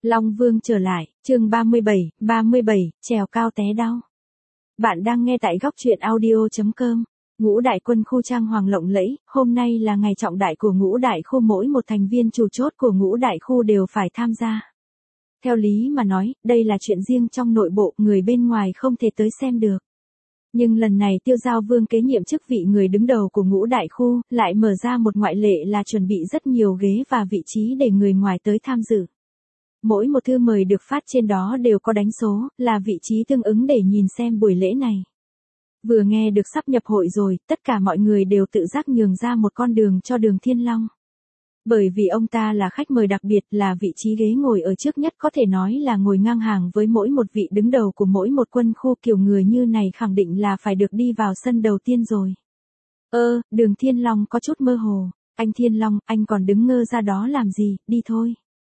Long Vương trở lại, chương 37, trèo cao té đau. Bạn đang nghe tại góc truyện audio.com. Ngũ đại quân khu trang hoàng lộng lẫy, hôm nay là ngày trọng đại của ngũ đại khu, mỗi một thành viên chủ chốt của ngũ đại khu đều phải tham gia. Theo lý mà nói, đây là chuyện riêng trong nội bộ, người bên ngoài không thể tới xem được. Nhưng lần này Tiêu Giao Vương kế nhiệm chức vị người đứng đầu của ngũ đại khu, lại mở ra một ngoại lệ là chuẩn bị rất nhiều ghế và vị trí để người ngoài tới tham dự. Mỗi một thư mời được phát trên đó đều có đánh số, là vị trí tương ứng để nhìn xem buổi lễ này. Vừa nghe được sắp nhập hội rồi, tất cả mọi người đều tự giác nhường ra một con đường cho Đường Thiên Long. Bởi vì ông ta là khách mời đặc biệt, là vị trí ghế ngồi ở trước nhất, có thể nói là ngồi ngang hàng với mỗi một vị đứng đầu của mỗi một quân khu, kiểu người như này khẳng định là phải được đi vào sân đầu tiên rồi. Đường Thiên Long có chút mơ hồ, anh Thiên Long, anh còn đứng ngơ ra đó làm gì, đi thôi.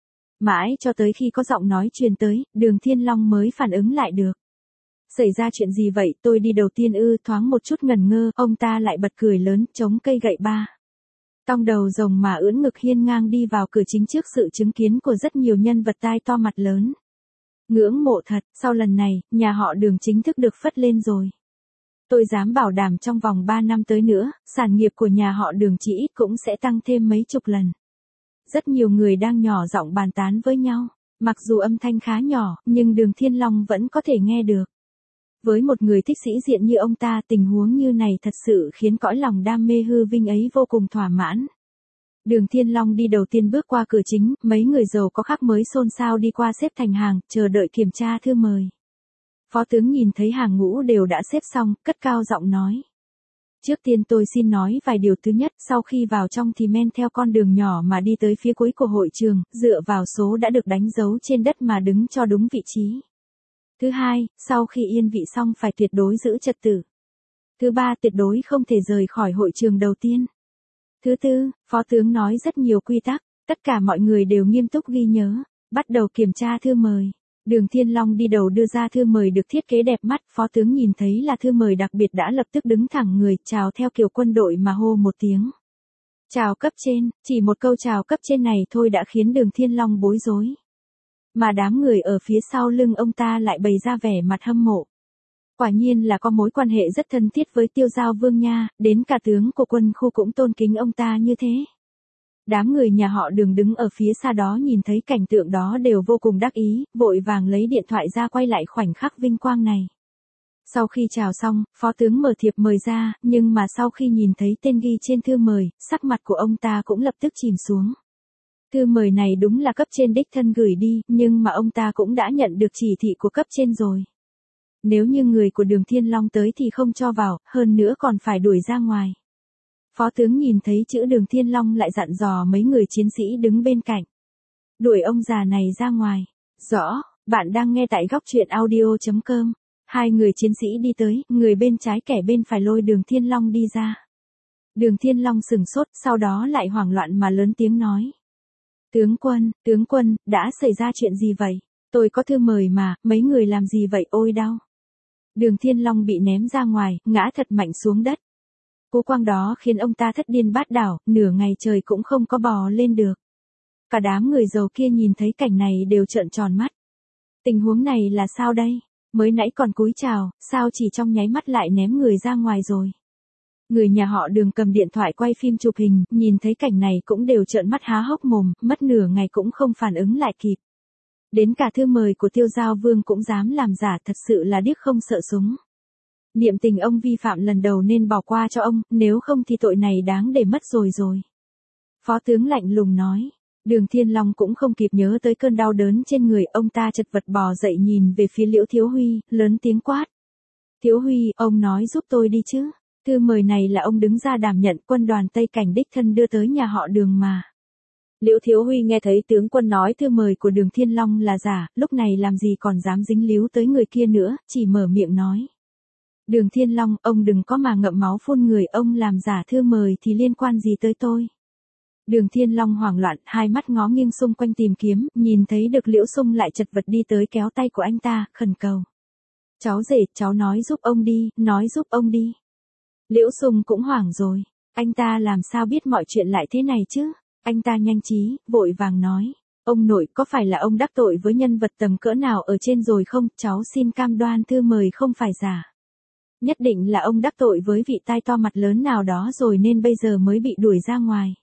Mãi cho tới khi có giọng nói truyền tới, Đường Thiên Long mới phản ứng lại được. Xảy ra chuyện gì vậy, tôi đi đầu tiên ư? Thoáng một chút ngần ngơ, ông ta lại bật cười lớn, chống cây gậy ba. Tong đầu rồng mà ưỡn ngực hiên ngang đi vào cửa chính trước sự chứng kiến của rất nhiều nhân vật tai to mặt lớn. Ngưỡng mộ thật, sau lần này, nhà họ Đường chính thức được phất lên rồi. Tôi dám bảo đảm trong vòng 3 năm tới nữa, sản nghiệp của nhà họ Đường chỉ ít cũng sẽ tăng thêm mấy chục lần. Rất nhiều người đang nhỏ giọng bàn tán với nhau, mặc dù âm thanh khá nhỏ, nhưng Đường Thiên Long vẫn có thể nghe được. Với một người thích sĩ diện như ông ta, tình huống như này thật sự khiến cõi lòng đam mê hư vinh ấy vô cùng thỏa mãn. Đường Thiên Long đi đầu tiên bước qua cửa chính, mấy người giàu có khác mới xôn xao đi qua xếp thành hàng, chờ đợi kiểm tra thư mời. Phó tướng nhìn thấy hàng ngũ đều đã xếp xong, cất cao giọng nói. Trước tiên tôi xin nói vài điều. Thứ nhất, sau khi vào trong thì men theo con đường nhỏ mà đi tới phía cuối của hội trường, dựa vào số đã được đánh dấu trên đất mà đứng cho đúng vị trí. Thứ hai, sau khi yên vị xong phải tuyệt đối giữ trật tự. Thứ ba, tuyệt đối không thể rời khỏi hội trường đầu tiên. Thứ tư, phó tướng nói rất nhiều quy tắc, tất cả mọi người đều nghiêm túc ghi nhớ, bắt đầu kiểm tra thư mời. Đường Thiên Long đi đầu đưa ra thư mời được thiết kế đẹp mắt, phó tướng nhìn thấy là thư mời đặc biệt đã lập tức đứng thẳng người, chào theo kiểu quân đội mà hô một tiếng. Chào cấp trên, chỉ một câu chào cấp trên này thôi đã khiến Đường Thiên Long bối rối. Mà đám người ở phía sau lưng ông ta lại bày ra vẻ mặt hâm mộ. Quả nhiên là có mối quan hệ rất thân thiết với Tiêu Giao Vương nha, đến cả tướng của quân khu cũng tôn kính ông ta như thế. Đám người nhà họ Đường đứng ở phía xa đó nhìn thấy cảnh tượng đó đều vô cùng đắc ý, vội vàng lấy điện thoại ra quay lại khoảnh khắc vinh quang này. Sau khi chào xong, phó tướng mở thiệp mời ra, nhưng mà sau khi nhìn thấy tên ghi trên thư mời, sắc mặt của ông ta cũng lập tức chìm xuống. Thư mời này đúng là cấp trên đích thân gửi đi, nhưng mà ông ta cũng đã nhận được chỉ thị của cấp trên rồi. Nếu như người của Đường Thiên Long tới thì không cho vào, hơn nữa còn phải đuổi ra ngoài. Phó tướng nhìn thấy chữ Đường Thiên Long lại dặn dò mấy người chiến sĩ đứng bên cạnh. Đuổi ông già này ra ngoài. Rõ, bạn đang nghe tại góc truyện audio.com. Hai người chiến sĩ đi tới, người bên trái kẻ bên phải lôi Đường Thiên Long đi ra. Đường Thiên Long sừng sốt, sau đó lại hoảng loạn mà lớn tiếng nói. Tướng quân, đã xảy ra chuyện gì vậy? Tôi có thư mời mà, mấy người làm gì vậy, ôi đau. Đường Thiên Long bị ném ra ngoài, ngã thật mạnh xuống đất. Cú quăng đó khiến ông ta thất điên bát đảo, nửa ngày trời cũng không có bò lên được. Cả đám người giàu kia nhìn thấy cảnh này đều trợn tròn mắt. Tình huống này là sao đây? Mới nãy còn cúi chào, sao chỉ trong nháy mắt lại ném người ra ngoài rồi? Người nhà họ Đường cầm điện thoại quay phim chụp hình, nhìn thấy cảnh này cũng đều trợn mắt há hốc mồm, mất nửa ngày cũng không phản ứng lại kịp. Đến cả thư mời của Tiêu Giao Vương cũng dám làm giả, thật sự là điếc không sợ súng. Niệm tình ông vi phạm lần đầu nên bỏ qua cho ông, nếu không thì tội này đáng để mất rồi. Phó tướng lạnh lùng nói. Đường Thiên Long cũng không kịp nhớ tới cơn đau đớn trên người, ông ta chật vật bò dậy nhìn về phía Liễu Thiếu Huy, lớn tiếng quát. Thiếu Huy, ông nói giúp tôi đi chứ. Thư mời này là ông đứng ra đảm nhận, quân đoàn Tây Cảnh đích thân đưa tới nhà họ Đường mà. Liễu Thiếu Huy nghe thấy tướng quân nói thư mời của Đường Thiên Long là giả, lúc này làm gì còn dám dính líu tới người kia nữa, chỉ mở miệng nói. Đường Thiên Long, ông đừng có mà ngậm máu phun người, ông làm giả thư mời thì liên quan gì tới tôi. Đường Thiên Long hoảng loạn, hai mắt ngó nghiêng xung quanh tìm kiếm, nhìn thấy được Liễu Sung lại chật vật đi tới kéo tay của anh ta, khẩn cầu. Cháu rể, cháu nói giúp ông đi. Liễu Sung cũng hoảng rồi, anh ta làm sao biết mọi chuyện lại thế này chứ? Anh ta nhanh trí, vội vàng nói. Ông nội, có phải là ông đắc tội với nhân vật tầm cỡ nào ở trên rồi không? Cháu xin cam đoan thư mời không phải giả. Nhất định là ông đắc tội với vị tai to mặt lớn nào đó rồi nên bây giờ mới bị đuổi ra ngoài.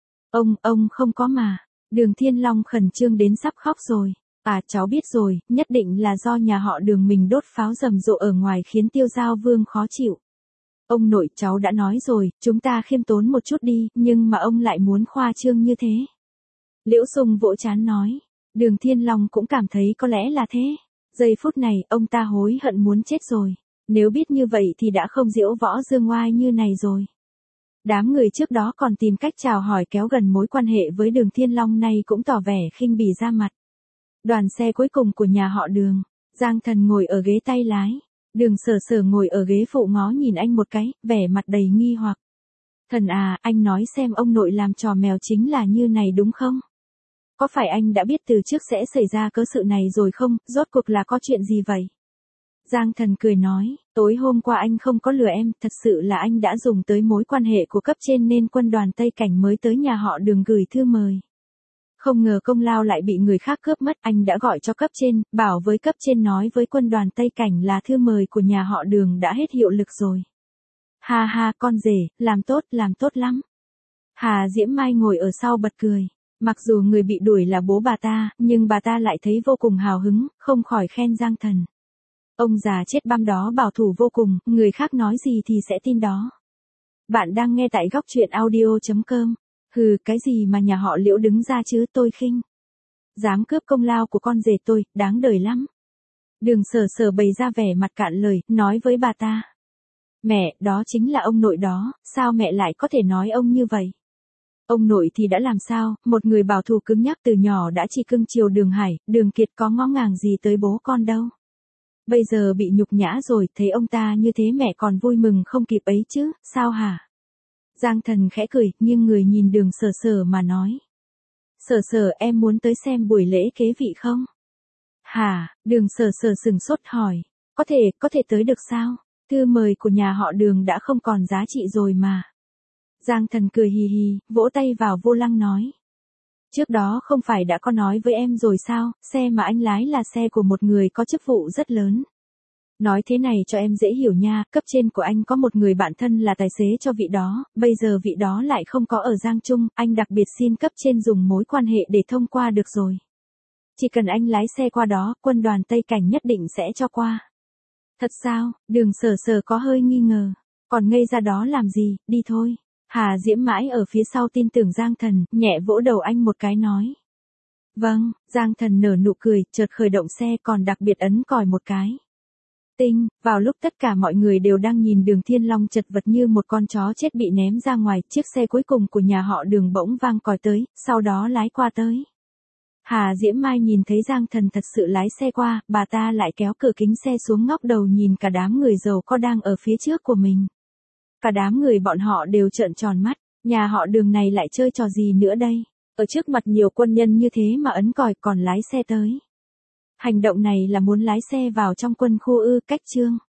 Ông không có mà. Đường Thiên Long khẩn trương đến sắp khóc rồi. À, cháu biết rồi, nhất định là do nhà họ Đường mình đốt pháo rầm rộ ở ngoài khiến Tiêu Giao Vương khó chịu. Ông nội, cháu đã nói rồi, chúng ta khiêm tốn một chút đi, nhưng mà ông lại muốn khoa trương như thế. Liễu Sung vỗ trán nói. Đường Thiên Long cũng cảm thấy có lẽ là thế. Giây phút này, ông ta hối hận muốn chết rồi. Nếu biết như vậy thì đã không diễu võ dương oai như này rồi. Đám người trước đó còn tìm cách chào hỏi kéo gần mối quan hệ với Đường Thiên Long này cũng tỏ vẻ khinh bỉ ra mặt. Đoàn xe cuối cùng của nhà họ Đường. Giang Thần ngồi ở ghế tay lái. Đường Sở Sở ngồi ở ghế phụ ngó nhìn anh một cái, vẻ mặt đầy nghi hoặc. Thần à, anh nói xem ông nội làm trò mèo chính là như này đúng không? Có phải anh đã biết từ trước sẽ xảy ra cớ sự này rồi không, rốt cuộc là có chuyện gì vậy? Giang Thần cười nói, tối hôm qua anh không có lừa em, thật sự là anh đã dùng tới mối quan hệ của cấp trên nên quân đoàn Tây Cảnh mới tới nhà họ Đường gửi thư mời. Không ngờ công lao lại bị người khác cướp mất, anh đã gọi cho cấp trên, bảo với cấp trên nói với quân đoàn Tây Cảnh là thư mời của nhà họ Đường đã hết hiệu lực rồi. Ha ha, con rể, làm tốt lắm. Hà Diễm Mai ngồi ở sau bật cười. Mặc dù người bị đuổi là bố bà ta, nhưng bà ta lại thấy vô cùng hào hứng, không khỏi khen Giang Thần. Ông già chết băm đó bảo thủ vô cùng, người khác nói gì thì sẽ tin đó. Bạn đang nghe tại góc truyện audio.com. Hừ, cái gì mà nhà họ Liễu đứng ra chứ, tôi khinh. Dám cướp công lao của con rể tôi, đáng đời lắm. Đường Sở Sở bày ra vẻ mặt cạn lời, nói với bà ta. Mẹ, đó chính là ông nội đó, sao mẹ lại có thể nói ông như vậy? Ông nội thì đã làm sao, một người bảo thủ cứng nhắc từ nhỏ đã chỉ cưng chiều Đường Hải, Đường Kiệt có ngó ngàng gì tới bố con đâu. Bây giờ bị nhục nhã rồi, thấy ông ta như thế mẹ còn vui mừng không kịp ấy chứ, sao hả? Giang Thần khẽ cười, nhưng người nhìn Đường Sở Sở mà nói. Sở Sở, em muốn tới xem buổi lễ kế vị không? Hả? Đường Sở Sở sừng sốt hỏi. Có thể tới được sao? Thư mời của nhà họ Đường đã không còn giá trị rồi mà. Giang Thần cười hì hì, vỗ tay vào vô lăng nói. Trước đó không phải đã có nói với em rồi sao, xe mà anh lái là xe của một người có chức vụ rất lớn. Nói thế này cho em dễ hiểu nha, cấp trên của anh có một người bạn thân là tài xế cho vị đó, bây giờ vị đó lại không có ở Giang Trung, anh đặc biệt xin cấp trên dùng mối quan hệ để thông qua được rồi. Chỉ cần anh lái xe qua đó, quân đoàn Tây Cảnh nhất định sẽ cho qua. Thật sao? Đường Sở Sở có hơi nghi ngờ. Còn ngây ra đó làm gì, đi thôi. Hà Diễm mãi ở phía sau tin tưởng Giang Thần, nhẹ vỗ đầu anh một cái nói. Vâng, Giang Thần nở nụ cười, chợt khởi động xe còn đặc biệt ấn còi một cái. Tinh, vào lúc tất cả mọi người đều đang nhìn Đường Thiên Long chật vật như một con chó chết bị ném ra ngoài, chiếc xe cuối cùng của nhà họ Đường bỗng vang còi tới, sau đó lái qua tới. Hà Diễm Mai nhìn thấy Giang Thần thật sự lái xe qua, bà ta lại kéo cửa kính xe xuống ngóc đầu nhìn cả đám người giàu có đang ở phía trước của mình. Cả đám người bọn họ đều trợn tròn mắt, nhà họ Đường này lại chơi trò gì nữa đây? Ở trước mặt nhiều quân nhân như thế mà ấn còi còn lái xe tới. Hành động này là muốn lái xe vào trong quân khu ư, cách trương.